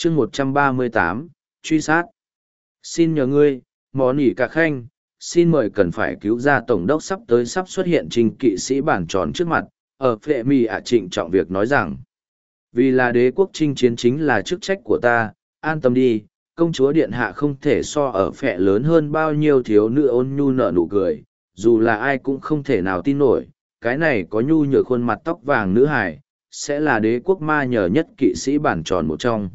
chương 138, truy sát. Xin nhờ ngươi, món ỉ cả khanh, xin mời cần phải cứu ra tổng đốc sắp xuất hiện trình kỵ sĩ bản tròn trước mặt, ở phệ mì ạ trịnh trọng việc nói rằng. Vì là đế quốc chinh chiến chính là chức trách của ta, an tâm đi, công chúa điện hạ không thể so ở phệ lớn hơn bao nhiêu thiếu nữ ôn nhu nở nụ cười, dù là ai cũng không thể nào tin nổi, cái này có nhu nhược khuôn mặt tóc vàng nữ hải, sẽ là đế quốc ma nhờ nhất kỵ sĩ bản tròn một trong.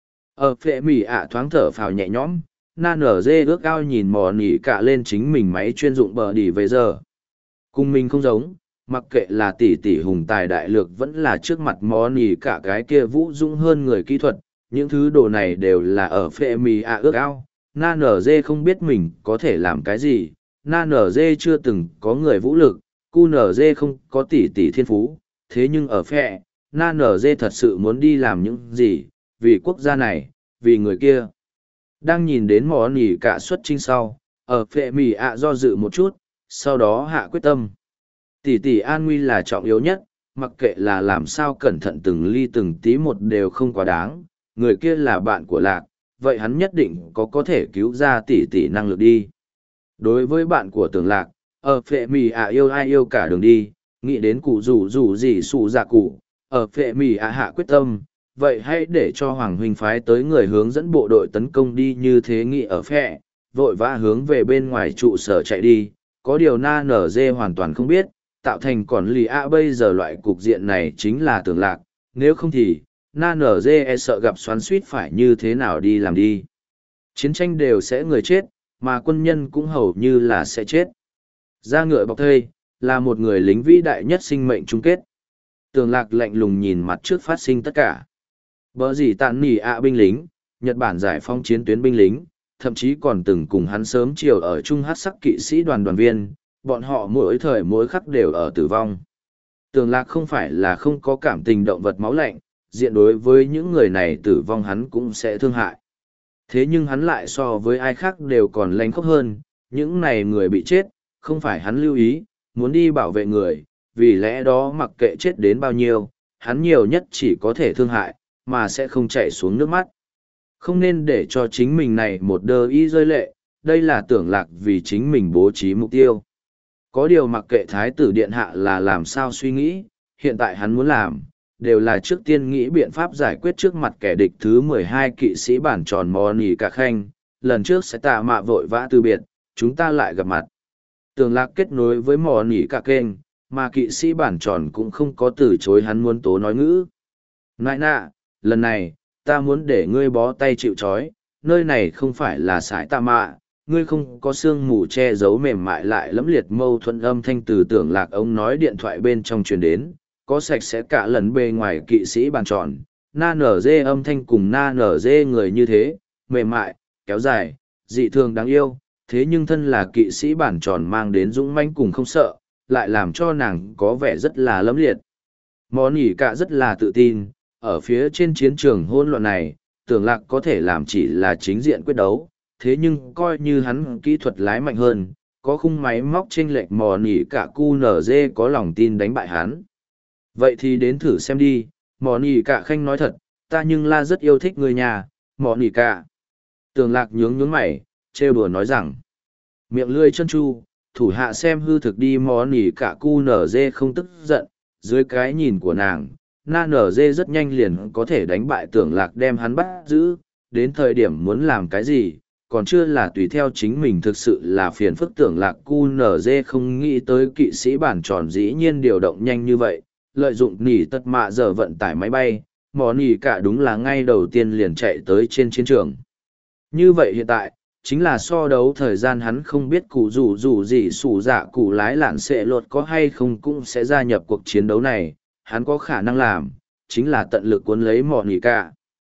Ở phệ mì ạ thoáng thở phào nhẹ nhõm, na nở dê ước ao nhìn mò nỉ cả lên chính mình máy chuyên dụng bờ đỉ về giờ. Cùng mình không giống, mặc kệ là tỷ tỷ hùng tài đại lược vẫn là trước mặt mò nỉ cả cái kia vũ dũng hơn người kỹ thuật, những thứ đồ này đều là ở phệ mì ạ ước ao. Na nở dê không biết mình có thể làm cái gì, na nở dê chưa từng có người vũ lực, cu nở dê không có tỷ tỷ thiên phú, thế nhưng ở phệ, na nở dê thật sự muốn đi làm những gì, vì quốc gia này, vì người kia. Đang nhìn đến mỏ nỉ cả xuất trinh sau, ở phệ mì ạ do dự một chút, sau đó hạ quyết tâm. Tỷ tỷ an nguy là trọng yếu nhất, mặc kệ là làm sao cẩn thận từng ly từng tí một đều không quá đáng, người kia là bạn của lạc, vậy hắn nhất định có thể cứu ra tỷ tỷ năng lực đi. Đối với bạn của tưởng lạc, ở phệ mì ạ yêu ai yêu cả đường đi, nghĩ đến cụ rủ gì xù dạ cụ, ở phệ mì ạ hạ quyết tâm. Vậy hãy để cho Hoàng Huynh phái tới người hướng dẫn bộ đội tấn công đi như thế nghị ở phệ, vội vã hướng về bên ngoài trụ sở chạy đi. Có điều na nở dê hoàn toàn không biết, tạo thành còn lì ạ bây giờ loại cục diện này chính là tưởng lạc, nếu không thì, na nở dê e sợ gặp xoắn suýt phải như thế nào đi làm đi. Chiến tranh đều sẽ người chết, mà quân nhân cũng hầu như là sẽ chết. Ra ngựa bọc thây, là một người lính vĩ đại nhất sinh mệnh chung kết. Tưởng lạc lạnh lùng nhìn mặt trước phát sinh tất cả. Bở gì tạn nỉ ạ binh lính, Nhật Bản giải phóng chiến tuyến binh lính, thậm chí còn từng cùng hắn sớm chiều ở chung hát sắc kỵ sĩ đoàn viên, bọn họ mỗi thời mỗi khắc đều ở tử vong. Tường lạc không phải là không có cảm tình động vật máu lạnh, diện đối với những người này tử vong hắn cũng sẽ thương hại. Thế nhưng hắn lại so với ai khác đều còn lành khóc hơn, những này người bị chết, không phải hắn lưu ý, muốn đi bảo vệ người, vì lẽ đó mặc kệ chết đến bao nhiêu, hắn nhiều nhất chỉ có thể thương hại, mà sẽ không chảy xuống nước mắt. Không nên để cho chính mình này một đơ y rơi lệ, đây là tưởng lạc vì chính mình bố trí mục tiêu. Có điều mặc kệ thái tử điện hạ là làm sao suy nghĩ, hiện tại hắn muốn làm, đều là trước tiên nghĩ biện pháp giải quyết trước mặt kẻ địch thứ 12 kỵ sĩ bản tròn mò nỉ cả khanh, lần trước sẽ tạ mạ vội vã từ biệt, chúng ta lại gặp mặt. Tưởng lạc kết nối với mò nỉ cả kênh, mà kỵ sĩ bản tròn cũng không có từ chối hắn muốn tố nói ngữ. Nại nạ, lần này, ta muốn để ngươi bó tay chịu trói, nơi này không phải là sải tạ mạ, ngươi không có xương mù che giấu mềm mại lại lẫm liệt mâu thuẫn âm thanh từ tưởng lạc ông nói điện thoại bên trong truyền đến, có sạch sẽ cả lần bề ngoài kỵ sĩ bàn tròn, na nở dê âm thanh cùng na nở dê người như thế, mềm mại, kéo dài, dị thường đáng yêu, thế nhưng thân là kỵ sĩ bản tròn mang đến dũng mãnh cùng không sợ, lại làm cho nàng có vẻ rất là lẫm liệt. Món ỉ cả rất là tự tin, ở phía trên chiến trường hỗn loạn này, tưởng lạc có thể làm chỉ là chính diện quyết đấu, thế nhưng coi như hắn kỹ thuật lái mạnh hơn, có khung máy móc chênh lệch mò nỉ cả QNZ có lòng tin đánh bại hắn. Vậy thì đến thử xem đi, mò nỉ cả khanh nói thật, ta nhưng là rất yêu thích người nhà, mò nỉ cả. Tưởng lạc nhướng mày, trêu đùa nói rằng, miệng lươi chân chu, thủ hạ xem hư thực đi mò nỉ cả QNZ không tức giận, dưới cái nhìn của nàng. Na nở dê rất nhanh liền có thể đánh bại tưởng lạc đem hắn bắt giữ, đến thời điểm muốn làm cái gì, còn chưa là tùy theo chính mình thực sự là phiền phức tưởng lạc cu nở dê không nghĩ tới kỵ sĩ bản tròn dĩ nhiên điều động nhanh như vậy, lợi dụng nỉ tật mạ giờ vận tải máy bay, mỏ nỉ cả đúng là ngay đầu tiên liền chạy tới trên chiến trường. Như vậy hiện tại, chính là so đấu thời gian hắn không biết cụ rủ gì sủ dạ cụ lái lạn xệ lột có hay không cũng sẽ gia nhập cuộc chiến đấu này, hắn có khả năng làm, chính là tận lực cuốn lấy mỏ nỉ cả.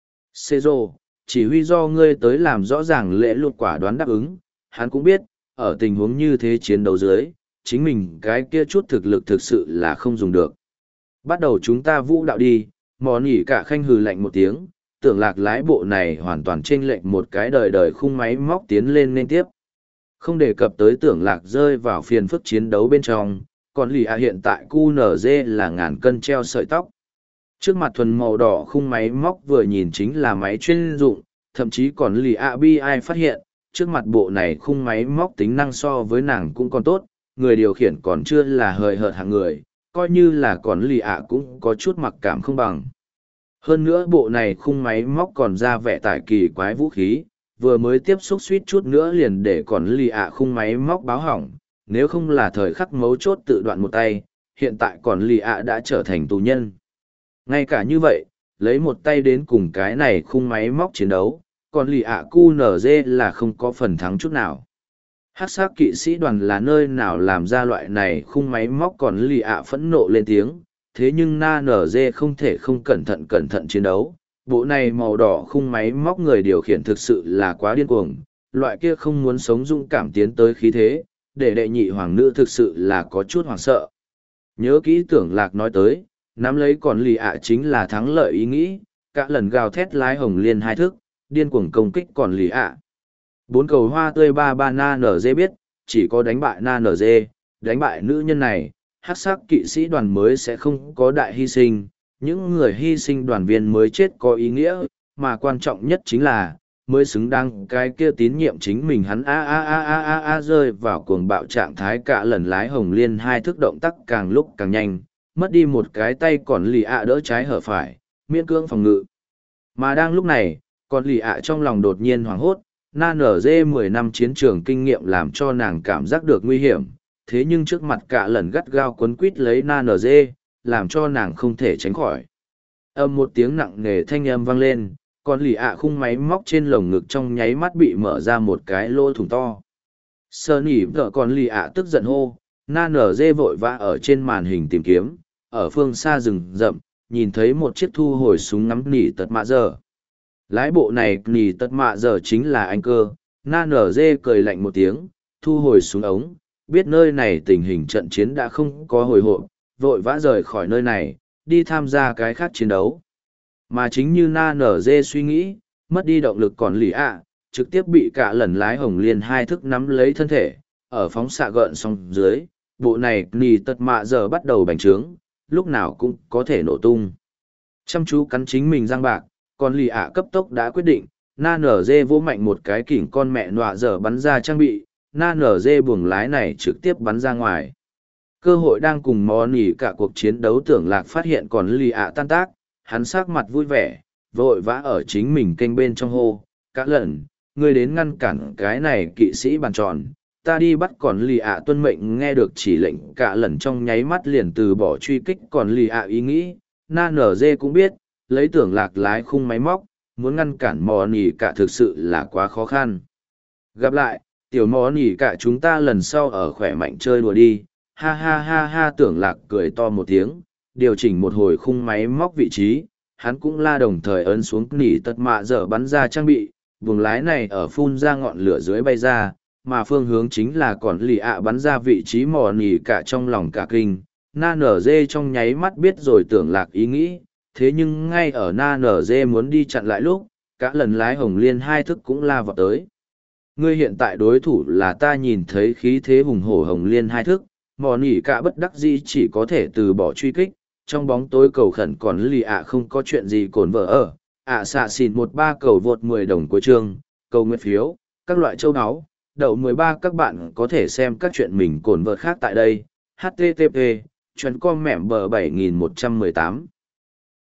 Xê rô, chỉ huy do ngươi tới làm rõ ràng lễ luật quả đoán đáp ứng, hắn cũng biết, ở tình huống như thế chiến đấu dưới, chính mình cái kia chút thực lực thực sự là không dùng được. Bắt đầu chúng ta vũ đạo đi, mỏ nỉ cả khanh hừ lạnh một tiếng, tưởng lạc lái bộ này hoàn toàn chênh lệch một cái đời đời khung máy móc tiến lên nên tiếp. Không đề cập tới tưởng lạc rơi vào phiền phức chiến đấu bên trong, còn lì hiện tại QNZ là ngàn cân treo sợi tóc. Trước mặt thuần màu đỏ khung máy móc vừa nhìn chính là máy chuyên dụng, thậm chí còn lì ạ bi ai phát hiện, trước mặt bộ này khung máy móc tính năng so với nàng cũng còn tốt, người điều khiển còn chưa là hời hợt hạng người, coi như là còn lì ạ cũng có chút mặc cảm không bằng. Hơn nữa bộ này khung máy móc còn ra vẻ tải kỳ quái vũ khí, vừa mới tiếp xúc suýt chút nữa liền để còn lì ạ khung máy móc báo hỏng, nếu không là thời khắc mấu chốt tự đoạn một tay, hiện tại còn lì ạ đã trở thành tù nhân. Ngay cả như vậy, lấy một tay đến cùng cái này khung máy móc chiến đấu, còn lì ạ QNZ là không có phần thắng chút nào. Hắc sắc kỵ sĩ đoàn là nơi nào làm ra loại này khung máy móc còn lì ạ phẫn nộ lên tiếng, thế nhưng na nở dê không thể không cẩn thận chiến đấu. Bộ này màu đỏ khung máy móc người điều khiển thực sự là quá điên cuồng, loại kia không muốn sống dũng cảm tiến tới khí thế, để đệ nhị hoàng nữ thực sự là có chút hoảng sợ. Nhớ kỹ tưởng lạc nói tới, nắm lấy còn lì ạ chính là thắng lợi ý nghĩ, cả lần gào thét lái hồng liên hai thức, điên cuồng công kích còn lì ạ. Bốn cầu hoa tươi ba ba na nở dê biết, chỉ có đánh bại na nở dê, đánh bại nữ nhân này, hắc sắc kỵ sĩ đoàn mới sẽ không có đại hy sinh, những người hy sinh đoàn viên mới chết có ý nghĩa, mà quan trọng nhất chính là, mới xứng đáng cái kia tín nhiệm chính mình hắn a rơi vào cuồng bạo trạng thái cả lần lái hồng liên hai thức động tác càng lúc càng nhanh, mất đi một cái tay còn lì ạ đỡ trái hở phải, miễn cưỡng phòng ngự. Mà đang lúc này, còn lì ạ trong lòng đột nhiên hoảng hốt, na nở dê 10 năm chiến trường kinh nghiệm làm cho nàng cảm giác được nguy hiểm, thế nhưng trước mặt cả lần gắt gao quấn quít lấy na nở dê, làm cho nàng không thể tránh khỏi. Âm một tiếng nặng nề thanh âm vang lên, còn lì ạ khung máy móc trên lồng ngực trong nháy mắt bị mở ra một cái lỗ thủng to. Sơ nỉ vợ còn lì ạ tức giận hô, na nở dê vội vã ở trên màn hình tìm kiếm, ở phương xa rừng rậm, nhìn thấy một chiếc thu hồi súng ngắm nỉ tật mạ giờ. Lái bộ này nỉ tật mạ giờ chính là anh cơ, na nở dê cười lạnh một tiếng, thu hồi súng ống, biết nơi này tình hình trận chiến đã không có hồi hộp, vội vã rời khỏi nơi này, đi tham gia cái khác chiến đấu. Mà chính như na nở dê suy nghĩ, mất đi động lực còn lì ạ, trực tiếp bị cả lần lái hồng liên hai thức nắm lấy thân thể, ở phóng xạ gợn sóng dưới, bộ này nỉ tật mạ giờ bắt đầu bành trướng, lúc nào cũng có thể nổ tung. Chăm chú cắn chính mình răng bạc, còn lì ạ cấp tốc đã quyết định, na nở dê vỗ mạnh một cái kỉnh con mẹ nọa giờ bắn ra trang bị, na nở dê buồng lái này trực tiếp bắn ra ngoài. Cơ hội đang cùng mò nỉ cả cuộc chiến đấu tưởng lạc phát hiện còn lì ạ tan tác, hắn sắc mặt vui vẻ, vội vã ở chính mình kênh bên trong hô, cả lần, ngươi đến ngăn cản cái này kỵ sĩ bàn tròn, ta đi bắt còn lì ạ tuân mệnh nghe được chỉ lệnh cả lần trong nháy mắt liền từ bỏ truy kích còn lì ạ ý nghĩ, na nở dê cũng biết, lấy tưởng lạc lái khung máy móc, muốn ngăn cản mò nỉ cả thực sự là quá khó khăn. Gặp lại, tiểu mò nỉ cả chúng ta lần sau ở khỏe mạnh chơi đùa đi, ha ha ha ha tưởng lạc cười to một tiếng, điều chỉnh một hồi khung máy móc vị trí, hắn cũng la đồng thời ấn xuống nỉ tật mạ dở bắn ra trang bị, buồng lái này ở phun ra ngọn lửa dưới bay ra, mà phương hướng chính là còn lì ạ bắn ra vị trí mò nỉ cả trong lòng cả kinh, na nở dê trong nháy mắt biết rồi tưởng lạc ý nghĩ, thế nhưng ngay ở na nở dê muốn đi chặn lại lúc, cả lần lái hồng liên hai thức cũng la vào tới. Ngươi hiện tại đối thủ là ta nhìn thấy khí thế hùng hổ hồng liên hai thức, mò nỉ cả bất đắc dĩ chỉ có thể từ bỏ truy kích, trong bóng tối cầu khẩn còn lì ạ không có chuyện gì cồn vợ ở, ạ xạ xịn 13 cầu vượt 10 đồng của chương, cầu nguyện phiếu, các loại châu áo, đậu 13 các bạn có thể xem các chuyện mình cồn vợ khác tại đây, http, chuyện com mẻm bờ 7118.